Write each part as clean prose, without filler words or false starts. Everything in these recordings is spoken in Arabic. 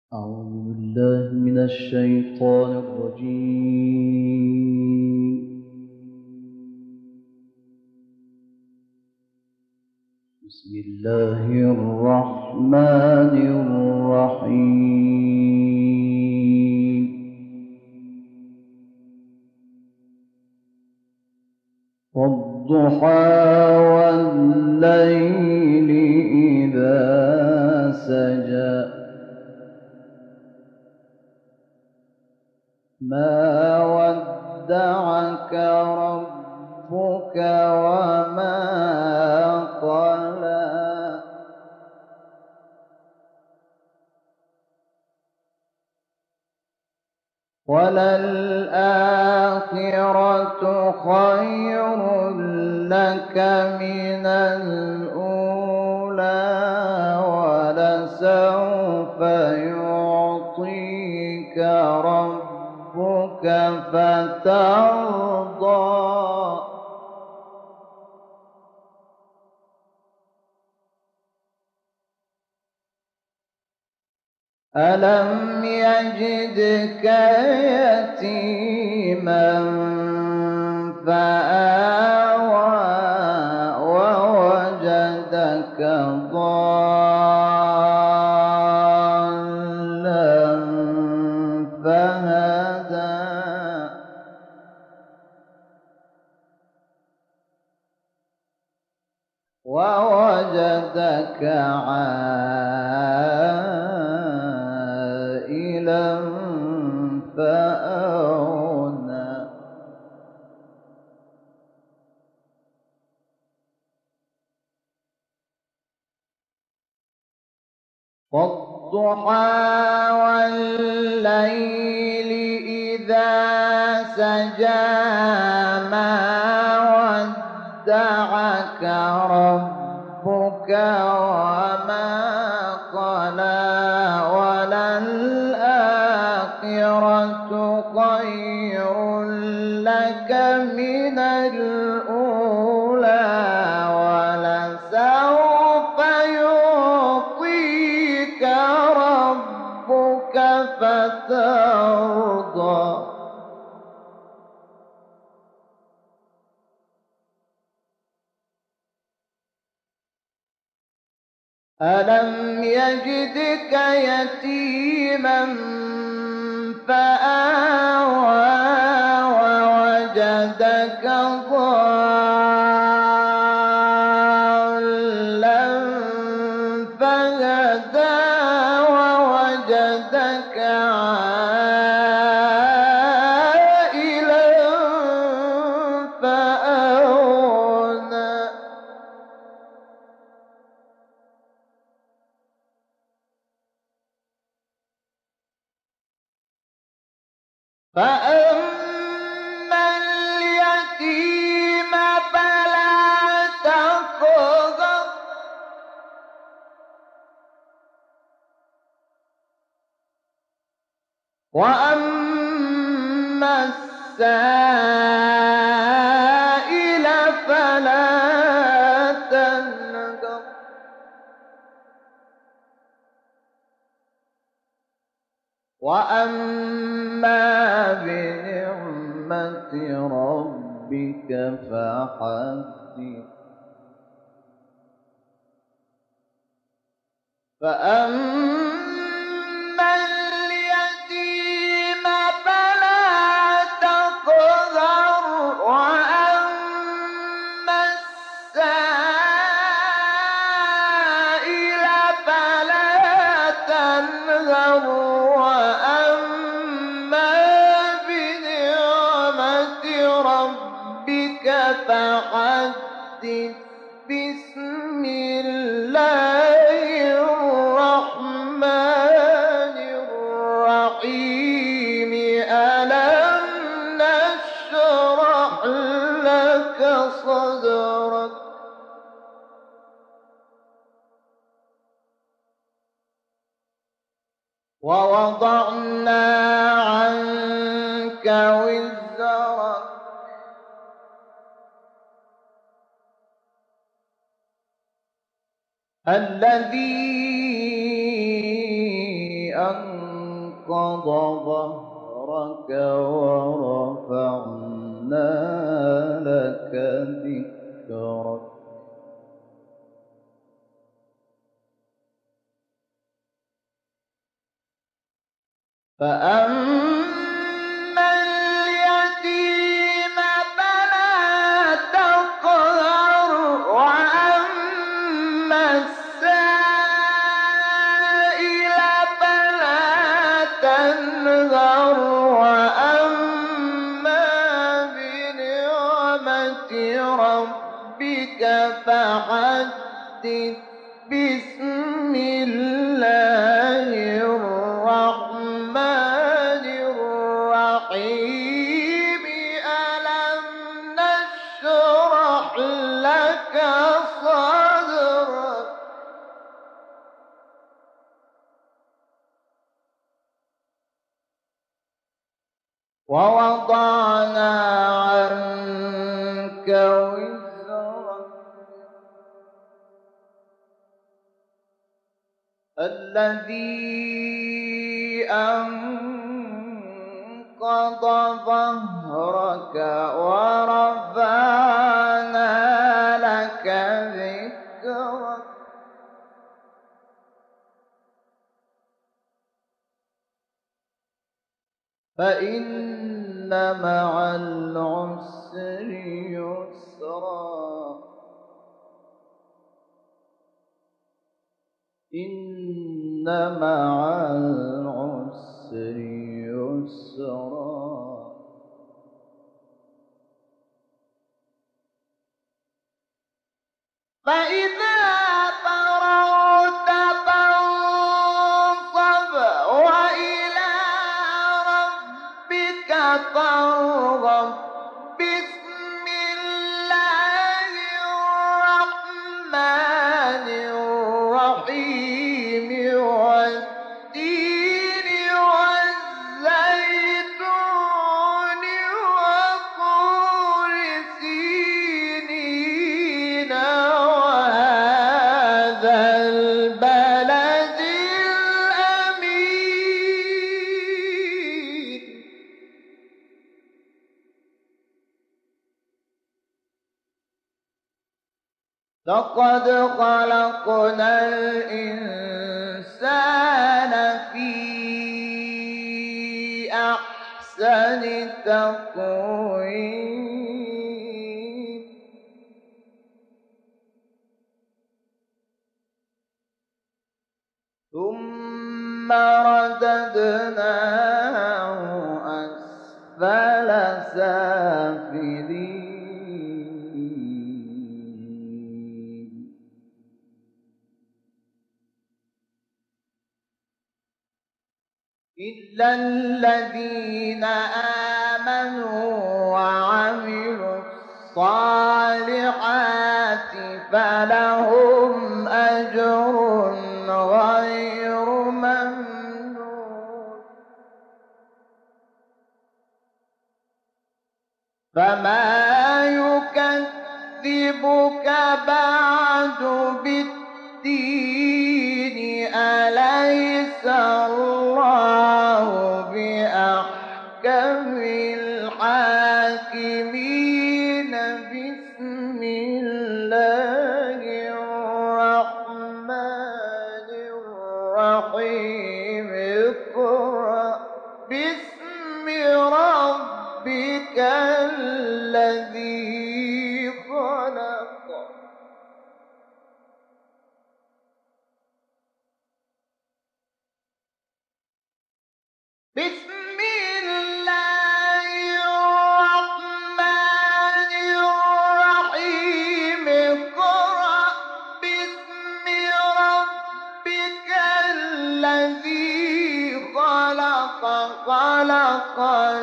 أعوذ بالله من الشيطان الرجيم. بسم الله الرحمن الرحيم. والضحى والليل إذا سجى ما ودعك ربك وما قلى وللآخرة خير لك من الأولى ولسوف يعطيك ربك فترضى ألم يجدك يتيما فآوى ووجدك ضالا فهدى ووجدك عائلا فأغنى والضحى والليل إذا سجى ما ودعك ربك وما قلى وللآخرة خير لك من الأولى ولسوف يعطيك ربك فترضى ألم يجدك يتيما فآوى ووجدك ضالا فهدى ووجدك عائلا فأغنى فأما اليتيم فلا تقهر وأما السائل فلا تنهر وأما بنعمة ربك فحدث فأما اليتيم فلا تقهر وأما السائل فلا تنهر وأما بنعمة ربك فحدث بسم الله الرحمن الرحيم ألم نشرح لك صدرك ووضعنا عنك وزرك الذي أنقض ظهرك ورفعنا لك ذكرك. فأما اليتيم فلا تقهر، وأما السائل فلا تنهر، وأما بنعمة ربك فحدث. بسم الله الرحمن الرحيم. ألم نشرح لك صدرك ووضعنا عنك وزرك الذي أنقض ظهرك ورفعنا لك ذكرك. فإن مع العسر يسرا. إن مع العسر يسرا. فإذا فرغت فانصب وإلى ربك فارغب. بسم الله الرحمن الرحيم. والتين والزيتون وطور سينين وهذا البلد الأمين. لقد خلقنا الإنسان في أحسن تقويم. ثم رددناه أسفل سافلين. إلا الذين آمنوا وعملوا الصالحات فلهم أجر غير ممنون. فما يكذبك بعد بالدين. أليس الله بأحكم الحاكمين. بسم الله الرحمن الرحيم. اقرأ باسم ربك الذي خلق. بسم الله الرحمن الرحيم. اقرأ باسم ربك الذي خلق. خلق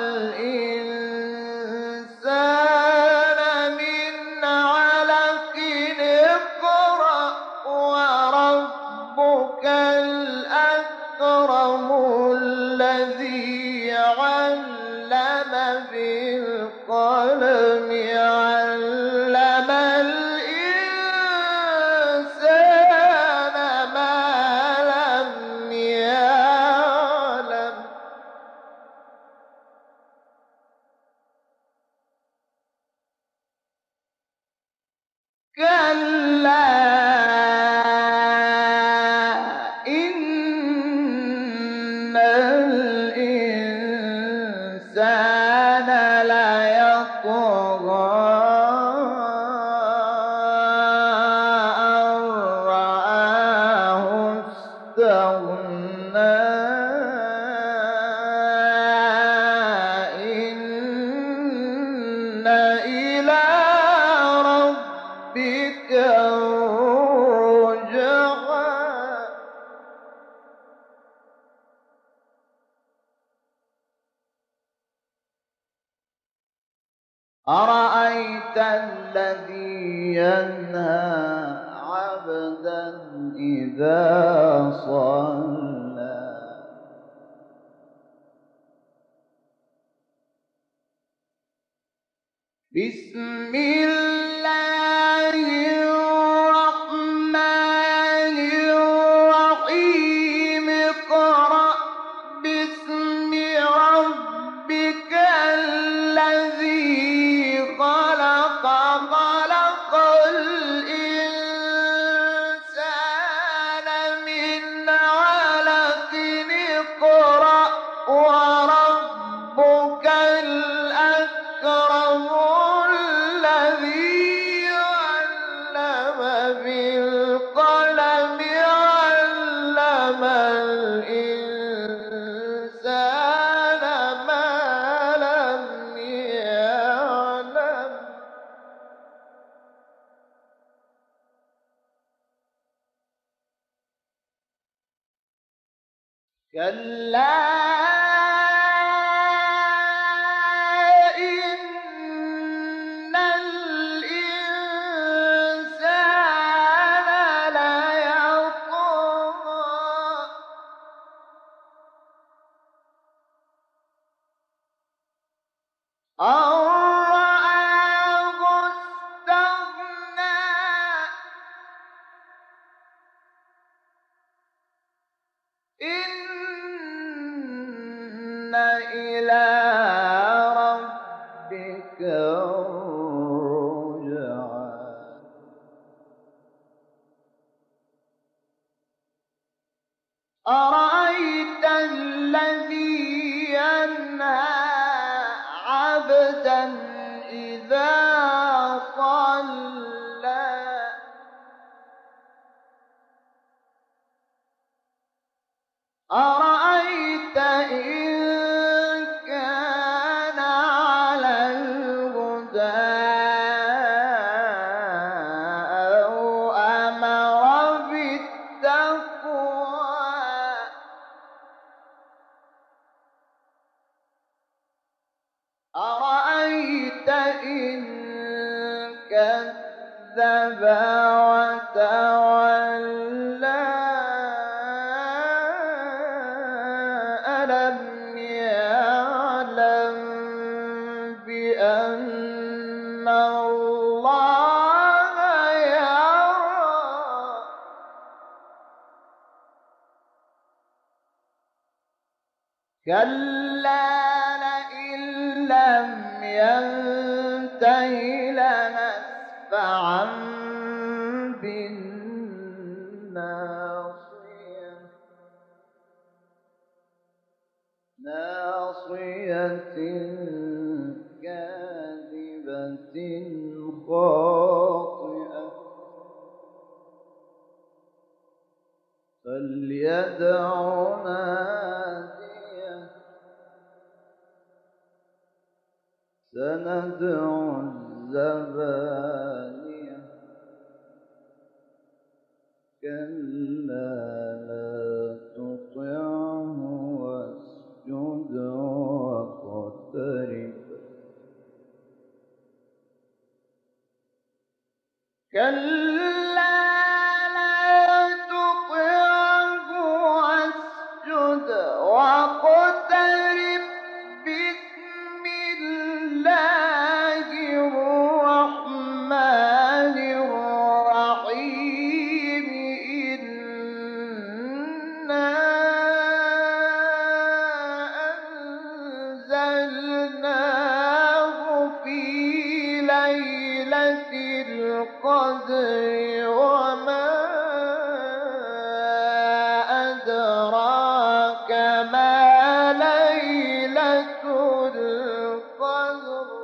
الإنسان من علق. اقرأ وربك الأكرم الذي علم بالقلم. علم الإنسان ما لم يعلم. اسْتَغْنَىٰ إِنَّ إِلَىٰ رَبِّكَ الرُّجْعَىٰ أَرَأَيْتَ الَّذِي يَنْهَىٰ عَبْدًا إِذَا صَلَّىٰ بِسْمِ اللَّهِ الرَّحْمَٰنِ الرَّحِيمِ اقْرَأْ بِاسْمِ رَبِّكَ الَّذِي خَلَقَ خَلَقَ الْإِنسَانَ مِنْ عَلَقٍ اقْرَأْ وَرَبُّكَ الْأَكْرَمُ الَّذِي عَلَّمَ بِالْقَلَمِ عَلَّمَ الْإِنسَانَ مَا لَمْ يَعْلَمْ كَلَّا إِنَّ الْإِنسَانَ لَيَطْغَىٰ أَن رَّآهُ اسْتَغْنَىٰ إِنَّ إِلَىٰ رَبِّكَ الرُّجْعَىٰ أَرَأَيْتَ الَّذِي يَنْهَىٰ عَبْدًا إِذَا صَلَّىٰ أَرَأَيْتَ إِن كَانَ عَلَى الْهُدَىٰ أَوْ أَمَرَ بِالتَّقْوَىٰ أَرَأَيْتَ إِن كَذَّبَ وَتَوَلَّىٰ أَلَمْ يَعْلَم بِأَنَّ اللَّهَ يَرَىٰ كَلَّا لَئِن لَّمْ يَنتَهِ لَنَسْفَعًا بِالنَّاصِيَةِ نَاصِيَةٍ كَاذِبَةٍ خَاطِئَةٍ فَلْيَدْعُ نَادِيَهُ سَنَدْعُ الزَّبَانِيَةَ كَلَّا لَا تُطِعْهُ وَاسْجُدْ وَاقْتَرِب كَلَّا لَا تُطِعْهُ وَاسْجُدْ وَاقْتَرِب بِّاسْمِ اللَّهِ الرَّحْمَٰنِ الرَّحِيمِ إِنَّا أَنزَلْنَاهُ فِي لَيْلَةِ الْقَدْرِ وَمَا أَدْرَاكَ مَا لَيْلَةُ الْقَدْرِ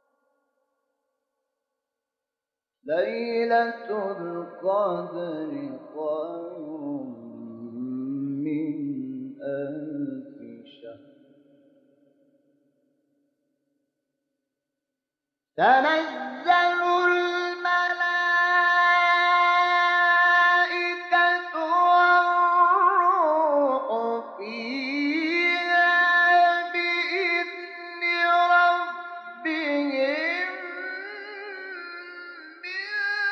لَيْلَةُ الْقَدْرِ تنزل الملائكة والروح فيها بإذن ربهم من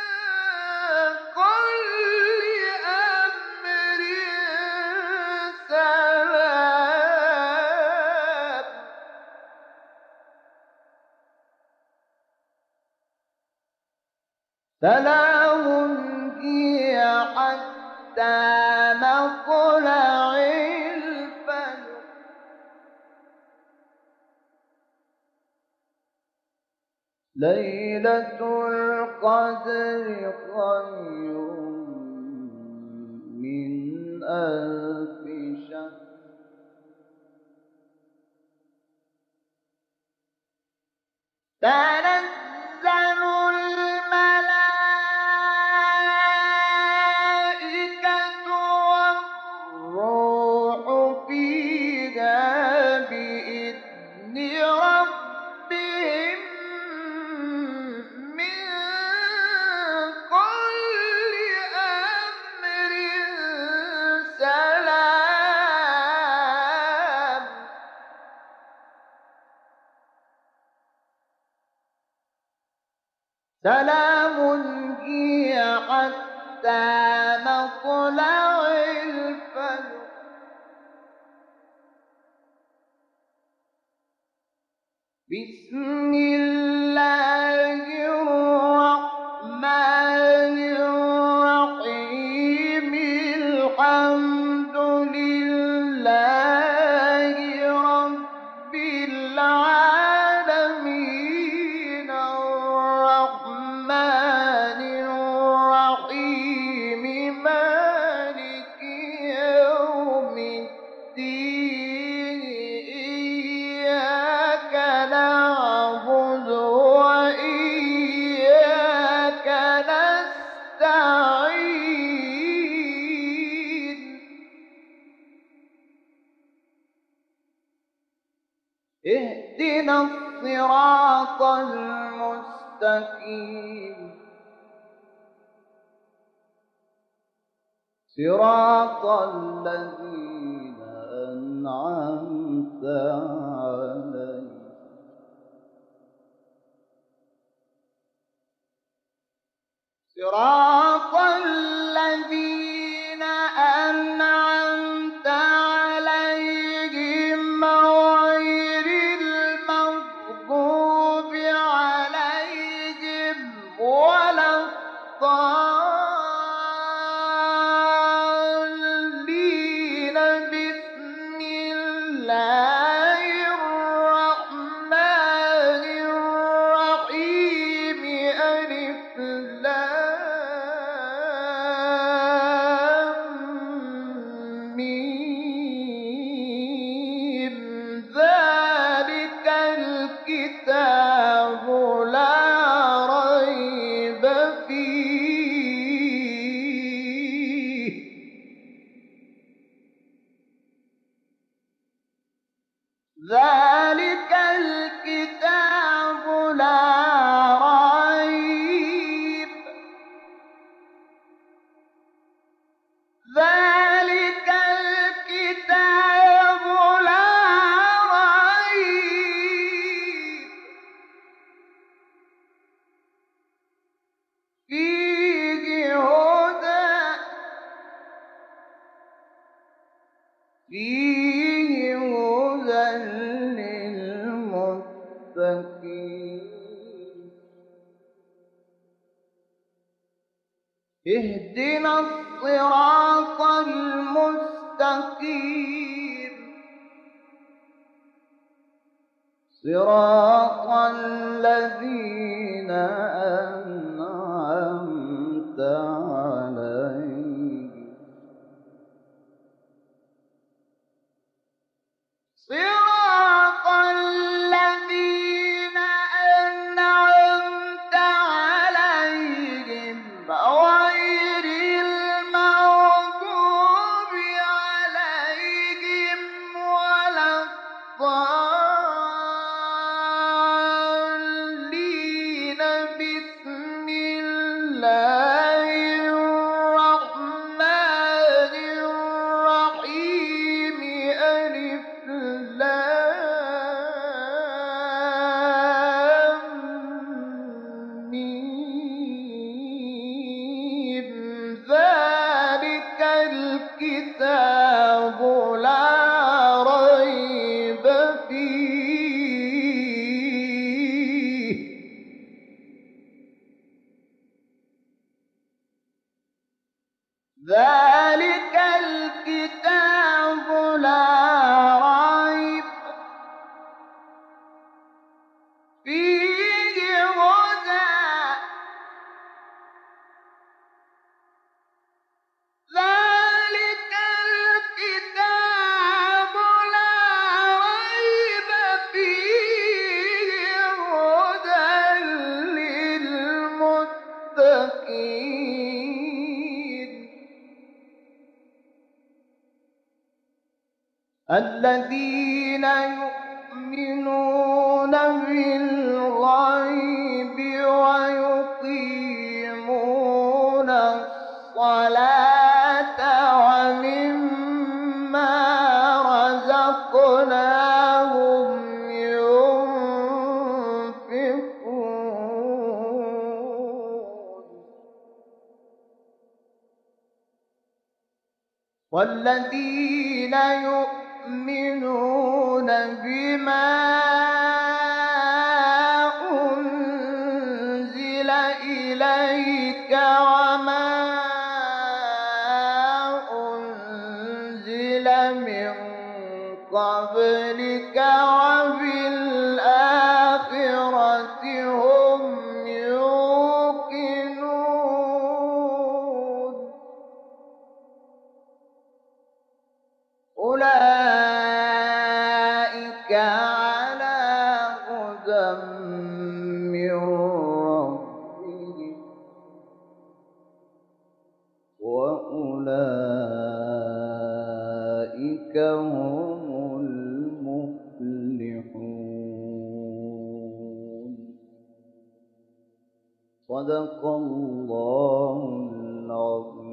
كل أمر سلام هي حتى مطلع الفجر ليلة القدر خير من ألف شهر تنزل الملائكة والروح فيها بإذن ربهم من كل أمر سلام سلام هي حتى مطلع الفجر بسم الله الرحمن الرحيم الحمد لله رب العالمين الرحمن الرحيم مالك يوم الدين إياك نعبد وإياك نستعين اهدنا الصراط المستقيم صراط الذين أنعمت عليهم صراط الذين أنعمت عليهم غير المغضوب عليهم ولا الضالين بسم الله الرحمن الرحيم ألف لام ميم ذلك الكتاب لا ريب فيه ذلك الكتاب لا ريب ذلك الكتاب لا ريب فيه هدى للمتقين اهدنا الصراط المستقيم صراط الذين أنعمت عليهم صراط الذين أنعمت عليهم غير المغضوب عليهم ولا الضالين ذلك الكتاب لا ريب فيه هدى ذلك الكتاب لا ريب فيه هدى للمتقين الذين يؤمنون بالغيب ويقيمون الصلاة ومما رزقناهم ينفقون والذين يؤمنون بما أنزل إليك وما أنزل من قبلك وبالآخرة هم يوقنون أولئك على هدى من ربهم وأولئك هم المفلحون صدق الله العظيم.